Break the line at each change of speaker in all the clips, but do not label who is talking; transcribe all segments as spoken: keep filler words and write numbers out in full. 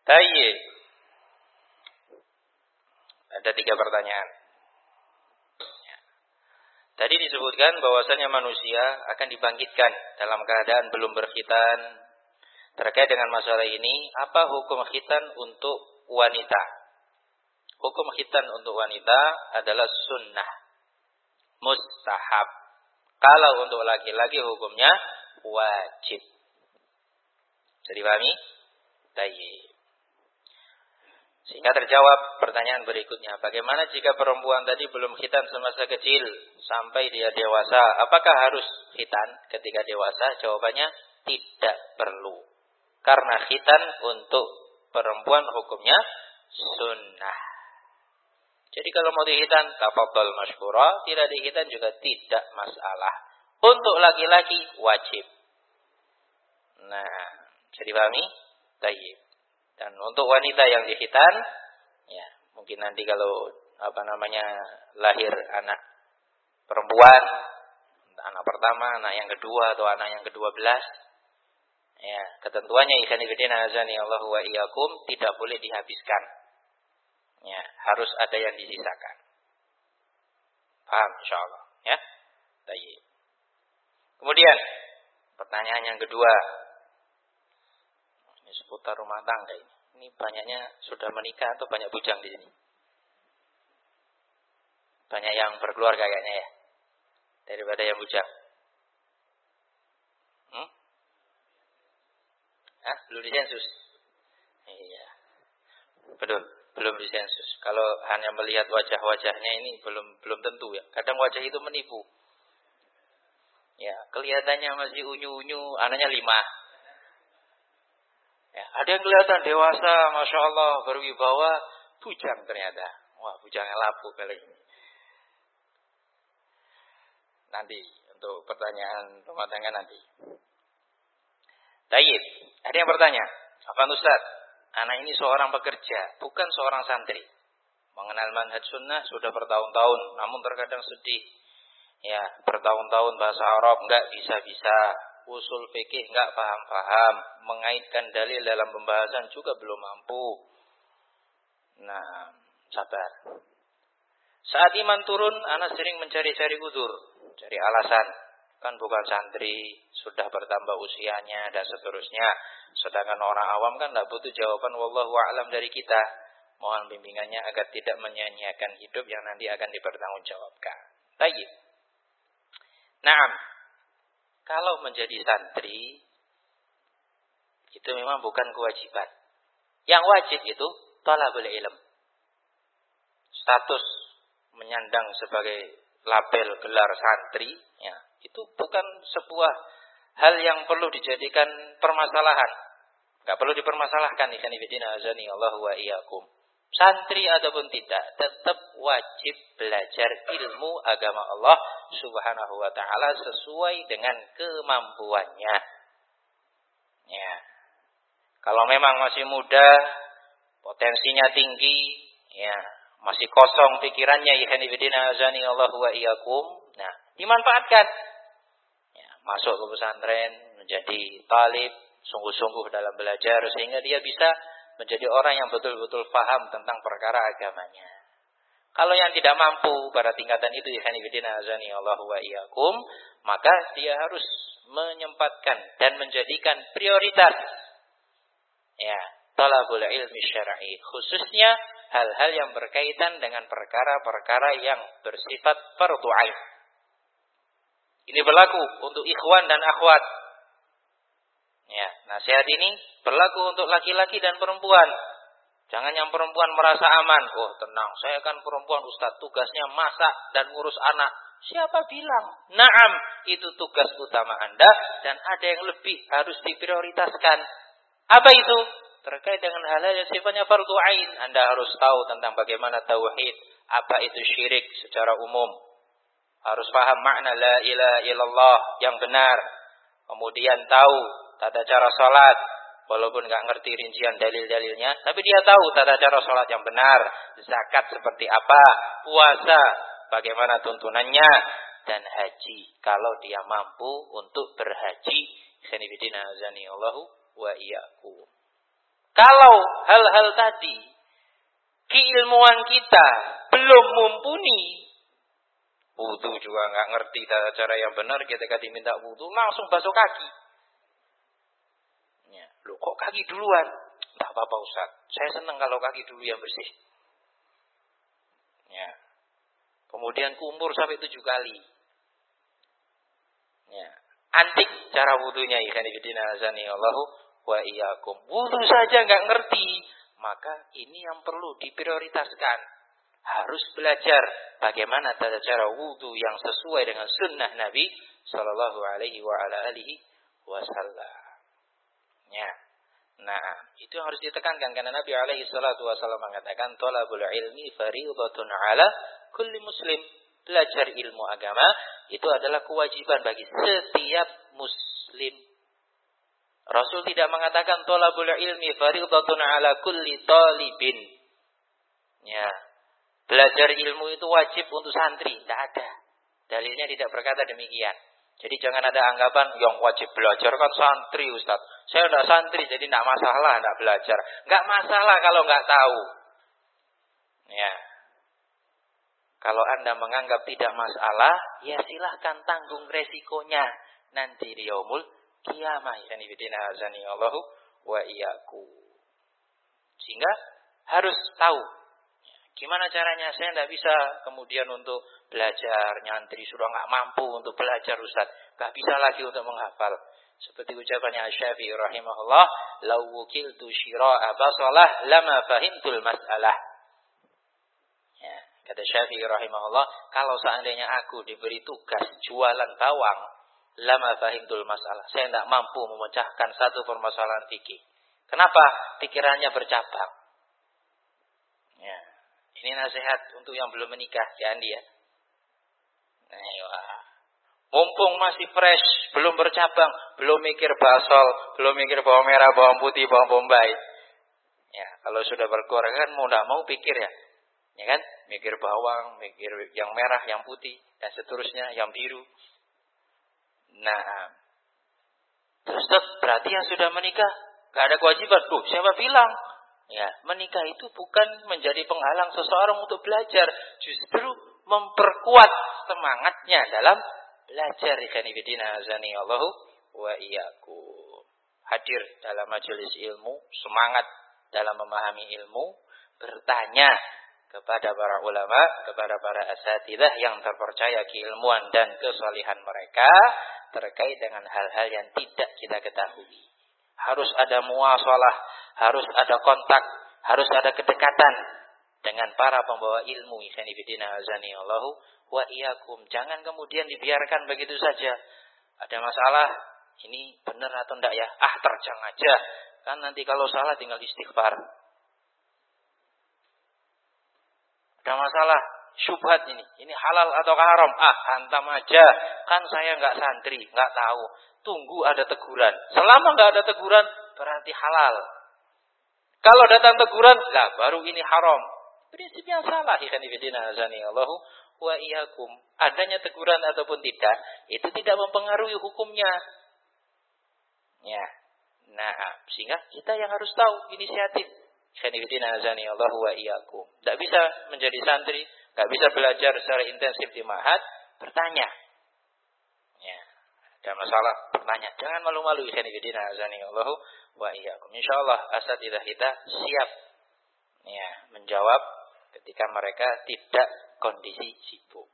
Tayyib. Ada tiga pertanyaan. Ya. Tadi disebutkan bahwasanya manusia akan dibangkitkan dalam keadaan belum berkhitan. Terkait dengan masalah ini, apa hukum khitan untuk wanita? Hukum khitan untuk wanita adalah sunnah, mustahab. Kalau untuk laki-laki hukumnya wajib. Jadi pahami? Tayyib. Sehingga terjawab pertanyaan berikutnya. Bagaimana jika perempuan tadi belum khitan semasa kecil sampai dia dewasa? Apakah harus khitan ketika dewasa? Jawabannya tidak perlu. Karena khitan untuk perempuan hukumnya sunnah. Jadi kalau mau dihitan, tafadhal masykurah. Tidak dihitan juga tidak masalah. Untuk laki-laki wajib. Nah, jadi pahami? Tayyib. Dan untuk wanita yang dihitan, ya mungkin nanti kalau apa namanya lahir anak perempuan, anak pertama, anak yang kedua atau anak yang kedua belas, ya ketentuannya ikhwan fillah azani Allahu wa iyyakum tidak boleh dihabiskan. Ya, harus ada yang disisakan. Paham insyaallah, ya? Baik. Kemudian pertanyaan yang kedua. Seputar rumah tangga ini. Ini banyaknya sudah menikah atau banyak bujang di sini? Banyak yang berkeluarga kayaknya ya. Daripada yang bujang. Hmm? Hah? Belum disensus? Iya. Betul, belum disensus. Kalau hanya melihat wajah-wajahnya ini belum belum tentu ya. Kadang wajah itu menipu. Ya, kelihatannya masih unyu-unyu, anaknya lima. Ya, ada yang kelihatan dewasa, masya Allah, berwibawa, bujang ternyata. Wah, bujangnya lapuk kali ini. Nanti untuk pertanyaan rumah tangga nanti. Tayyib, ada yang bertanya, Afan Ustaz, anak ini seorang pekerja, bukan seorang santri. Mengenal manhaj sunnah sudah bertahun-tahun, namun terkadang sedih. Ya, bertahun-tahun bahasa Arab enggak bisa-bisa. Usul fikih enggak paham-paham, mengaitkan dalil dalam pembahasan juga belum mampu. Nah, sabar. Saat iman turun, anak sering mencari-cari udzur, cari alasan. Kan bukan santri, sudah bertambah usianya dan seterusnya. Sedangkan orang awam kan enggak butuh jawaban wallahu a'lam dari kita. Mohon bimbingannya agar tidak menyia-nyiakan hidup yang nanti akan dipertanggungjawabkan. Baik. Naam. Kalau menjadi santri, itu memang bukan kewajiban. Yang wajib itu thalabul ilm. Status menyandang sebagai label gelar santri, ya, itu bukan sebuah hal yang perlu dijadikan permasalahan. Enggak perlu dipermasalahkan ikhwan fillah azani Allahu wa iyyakum. Santri ataupun tidak, tetap wajib belajar ilmu agama Allah Subhanahu wa ta'ala sesuai dengan kemampuannya. Ya. Kalau memang masih muda, potensinya tinggi, ya, masih kosong pikirannya, ikhwan fillah azani Allahu wa iyyakum. Nah, dimanfaatkan. Ya, masuk ke pesantren, menjadi talib, sungguh-sungguh dalam belajar sehingga dia bisa menjadi orang yang betul-betul paham tentang perkara agamanya. Kalau yang tidak mampu pada tingkatan itu, ikhwan fillah azani Allahu wa iyyakum, maka dia harus menyempatkan dan menjadikan prioritas ya, talabul ilmi syar'i, khususnya hal-hal yang berkaitan dengan perkara-perkara yang bersifat fardhu ain. Ini berlaku untuk ikhwan dan akhwat. Ya, nasihat ini berlaku untuk laki-laki dan perempuan. Jangan yang perempuan merasa aman. Oh, tenang, saya kan perempuan Ustaz, tugasnya masak dan ngurus anak. Siapa bilang? Naam, itu tugas utama Anda dan ada yang lebih harus diprioritaskan. Apa itu? Terkait dengan hal-hal yang sifatnya fardhu ain. Anda harus tahu tentang bagaimana tauhid, apa itu syirik secara umum. Harus paham makna la ilaha illallah yang benar. Kemudian tahu tata cara salat, walaupun enggak ngerti rincian dalil-dalilnya, tapi dia tahu tata cara salat yang benar, zakat seperti apa, puasa bagaimana tuntunannya, dan haji kalau dia mampu untuk berhaji. Khanifidina azani Allahu wa iyyakum. Kalau hal-hal tadi keilmuan kita belum mumpuni, wudu juga nggak ngerti tata cara yang benar, ketika diminta wudu langsung basuh kaki. Ya, loh kok kaki duluan? Tak apa-apa Ustaz, saya senang kalau kaki dulu yang bersih. Ya. Kemudian kumur sampai tujuh kali. Ya. Antik cara wudunya, ikhwan fillah azani Allahu wa iyyakum. Wudu saja nggak ngerti, maka ini yang perlu diprioritaskan. Harus belajar bagaimana tata cara wudu yang sesuai dengan sunnah Nabi Sallallahu Alaihi wa ala alihi Wasallam. Ya. Nah, itu yang harus ditekankan karena Nabi Alaihi Salatu Wasallam mengatakan, "Thalabul ilmi fariidatun ala kulli muslim." Belajar ilmu agama itu adalah kewajiban bagi setiap muslim. Rasul tidak mengatakan thalabul ilmi fariidatun ala kulli talibin. Ya. Belajar ilmu itu wajib untuk santri, tidak ada. Dalilnya tidak berkata demikian. Jadi jangan ada anggapan yang wajib belajar kan santri Ustaz. Saya tidak santri jadi tidak masalah tidak belajar. Enggak masalah kalau enggak tahu. Ya. Kalau Anda menganggap tidak masalah, ya silahkan tanggung resikonya nanti di yaumul qiyamah. Allahu wa iyyakum. Sehingga harus tahu gimana caranya. Saya tidak bisa kemudian untuk belajar nyantri, sudah nggak mampu untuk belajar Ustaz, nggak bisa lagi untuk menghafal. Seperti ucapannya Asy-Syafi'i rahimahullah, "Lau wukiltu syira'a basalah lama fahimtul mas'alah." Ya, kata Syafi'i rahimahullah, kalau seandainya aku diberi tugas jualan bawang, lama fahimtul masalah, saya tidak mampu memecahkan satu permasalahan fikih. Kenapa? Pikirannya bercabang. Ya. Ini nasihat untuk yang belum menikah, ya Andi ya. Nah, mumpung masih fresh, belum bercabang, belum mikir basol, belum mikir bawang merah, bawang putih, bawang bombay. Ya, kalau sudah berkeluarga kan mau tidak mau pikir ya. Ya kan? Mikir bawang, mikir yang merah, yang putih, dan seterusnya, yang biru. Nah, terus berarti yang sudah menikah gak ada kewajiban. Tuh, siapa bilang? Ya, menikah itu bukan menjadi penghalang seseorang untuk belajar, justru memperkuat semangatnya dalam belajar. Ikhwan fillah azani Allahu wa iyyakum. Hadir dalam majelis ilmu, semangat dalam memahami ilmu, bertanya kepada para ulama, kepada para asatidzah yang terpercaya keilmuan dan kesalihan mereka terkait dengan hal-hal yang tidak kita ketahui. Harus ada muasalah, harus ada kontak, harus ada kedekatan dengan para pembawa ilmu. Ikhwan fillah azani Allahu wa iyyakum. Jangan kemudian dibiarkan begitu saja. Ada masalah, ini benar atau enggak ya? Ah, terjang aja. Kan nanti kalau salah tinggal istighfar. Ada masalah, syubhat ini. Ini halal atau haram? Ah, hantam aja. Kan saya enggak santri, enggak tahu. Tunggu ada teguran. Selama enggak ada teguran, berarti halal. Kalau datang teguran, lah baru ini haram. Prinsip yang salah. Ikhwan fillah azani Allahu wa iyyakum. Adanya teguran ataupun tidak, itu tidak mempengaruhi hukumnya. Ya. Nah, sehingga kita yang harus tahu inisiatif. Ikhwan fillah azani Allahu wa iyyakum. Tidak bisa menjadi santri, tidak bisa belajar secara intensif di ma'had, bertanya. Ya. Ada masalah, bertanya. Jangan malu-malu. Ikhwan fillah azani Allahu wa iyyakum. Insyaallah asatidzah kita siap ya menjawab ketika mereka tidak kondisi sibuk.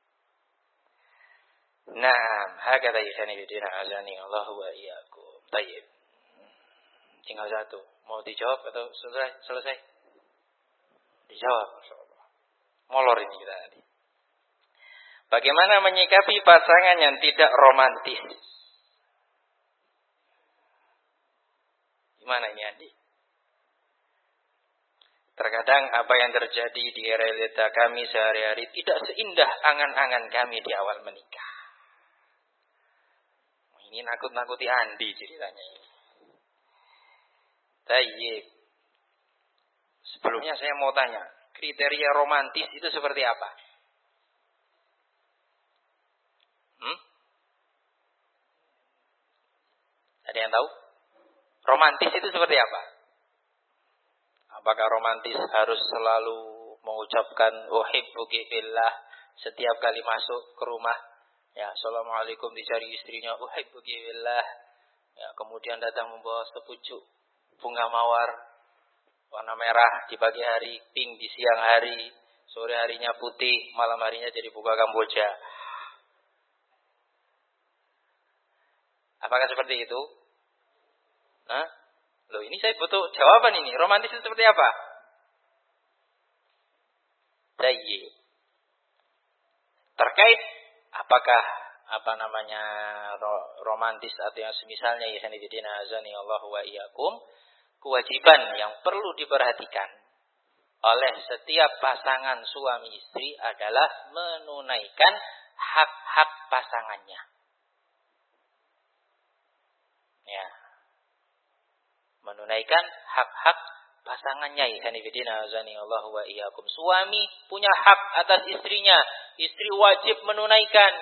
Naam, hakadha ikhwan fillah azani Allahu wa iyyakum. Baik. Tinggal satu. Mau dijawab atau selesai? Selesai? Dijawab, masyaallah. Molor ini kita tadi. Bagaimana menyikapi pasangan yang tidak romantis? Gimana ini Andi? Terkadang apa yang terjadi di realita kami sehari-hari tidak seindah angan-angan kami di awal menikah. Ini nakut-nakuti Andi ceritanya ini. Tayyib. Sebelumnya saya mau tanya, kriteria romantis itu seperti apa? Hmm? Ada yang tahu? Romantis itu seperti apa? Apakah romantis harus selalu mengucapkan uhibbuki fillah setiap kali masuk ke rumah? Ya, assalamualaikum dicari istrinya, uhibbuki fillah. Ya, kemudian datang membawa sepucuk bunga mawar warna merah di pagi hari, pink di siang hari, sore harinya putih, malam harinya jadi bunga kamboja. Apakah seperti itu? Hah? Loh, ini saya butuh jawaban ini. Romantis itu seperti apa? Baik. Terkait apakah apa namanya romantis atau yang semisalnya, ya sanidina azani Allah wa iyyakum, kewajiban yang perlu diperhatikan oleh setiap pasangan suami istri adalah menunaikan hak-hak pasangannya. Ya. Menunaikan hak-hak pasangannya, ya sanidina azani Allah wa iyyakum. Suami punya hak atas istrinya, istri wajib menunaikan.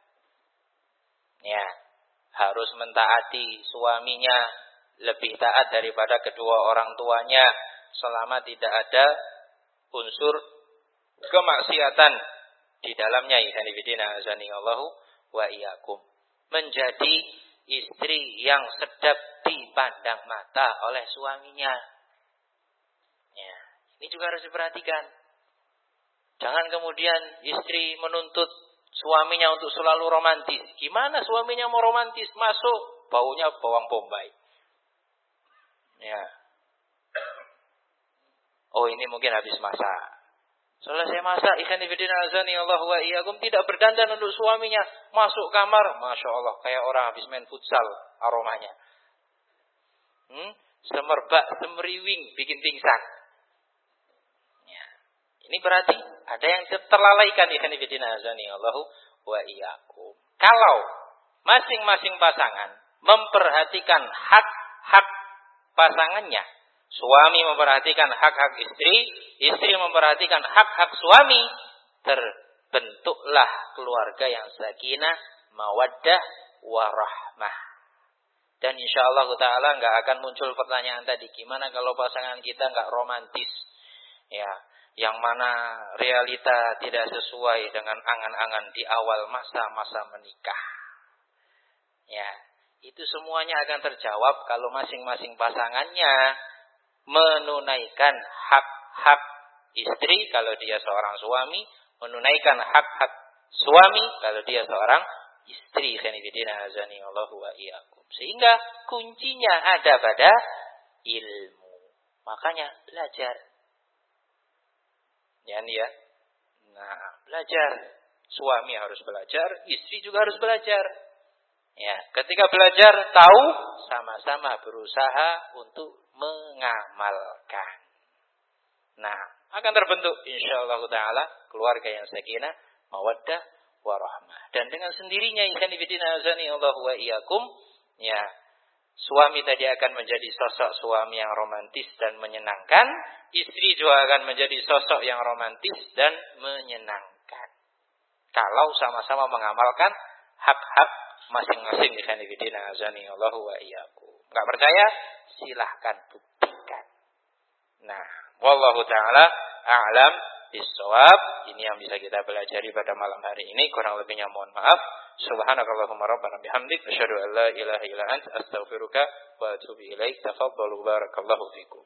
Ya, harus mentaati suaminya, lebih taat daripada kedua orang tuanya selama tidak ada unsur kemaksiatan di dalamnya, ya sanidina azani Allah wa iyyakum. Menjadi istri yang sedap dipandang mata oleh suaminya. Ya, ini juga harus diperhatikan. Jangan kemudian istri menuntut suaminya untuk selalu romantis. Gimana suaminya mau romantis? Masuk, baunya bawang bombay. Ya. Oh, ini mungkin habis masak. Selesai masak, ikhwan fillah azani Allah wa iyyakum, tidak berdandan untuk suaminya. Masuk kamar, Masya Allah, kayak orang habis main futsal aromanya. Hmm? Semerbak, semeriwing, bikin pingsan. Ya. Ini berarti ada yang terlalaikan, ikhwan fillah azani Allah wa iyyakum. Kalau masing-masing pasangan memperhatikan hak-hak pasangannya, suami memperhatikan hak-hak istri, istri memperhatikan hak-hak suami, terbentuklah keluarga yang sakinah, mawaddah, warahmah. Dan insyaallah ta'ala enggak akan muncul pertanyaan tadi, gimana kalau pasangan kita enggak romantis? Ya, yang mana realita tidak sesuai dengan angan-angan di awal masa-masa menikah. Ya, itu semuanya akan terjawab kalau masing-masing pasangannya menunaikan hak-hak istri kalau dia seorang suami, menunaikan hak-hak suami kalau dia seorang istri. Khanifidina azani Allahu wa iyyakum. Sehingga kuncinya ada pada ilmu. Makanya belajar. Ya nih ya. Nah, belajar. Suami harus belajar, istri juga harus belajar. Ya, ketika belajar tahu, sama-sama berusaha untuk mengamalkan. Nah, akan terbentuk insyaallah taala keluarga yang sakinah, mawaddah, warahmah. Dan dengan sendirinya ikhwan fillah azani Allah wa iyyakum, ya, suami tadi akan menjadi sosok suami yang romantis dan menyenangkan, istri juga akan menjadi sosok yang romantis dan menyenangkan. Kalau sama-sama mengamalkan hak-hak masing-masing ikhwan fillah azani Allah wa iyyakum. Enggak percaya? Silahkan buktikan. Nah, wallahu taala a'lam bissawab. Ini yang bisa kita pelajari pada malam hari ini. Kurang lebihnya mohon maaf. Subhanakallahumma rabbana bihamdik asyhadu an la ilaha illa anta astaghfiruka wa atubu ilaik. Tafadhalu barakallahu fikum.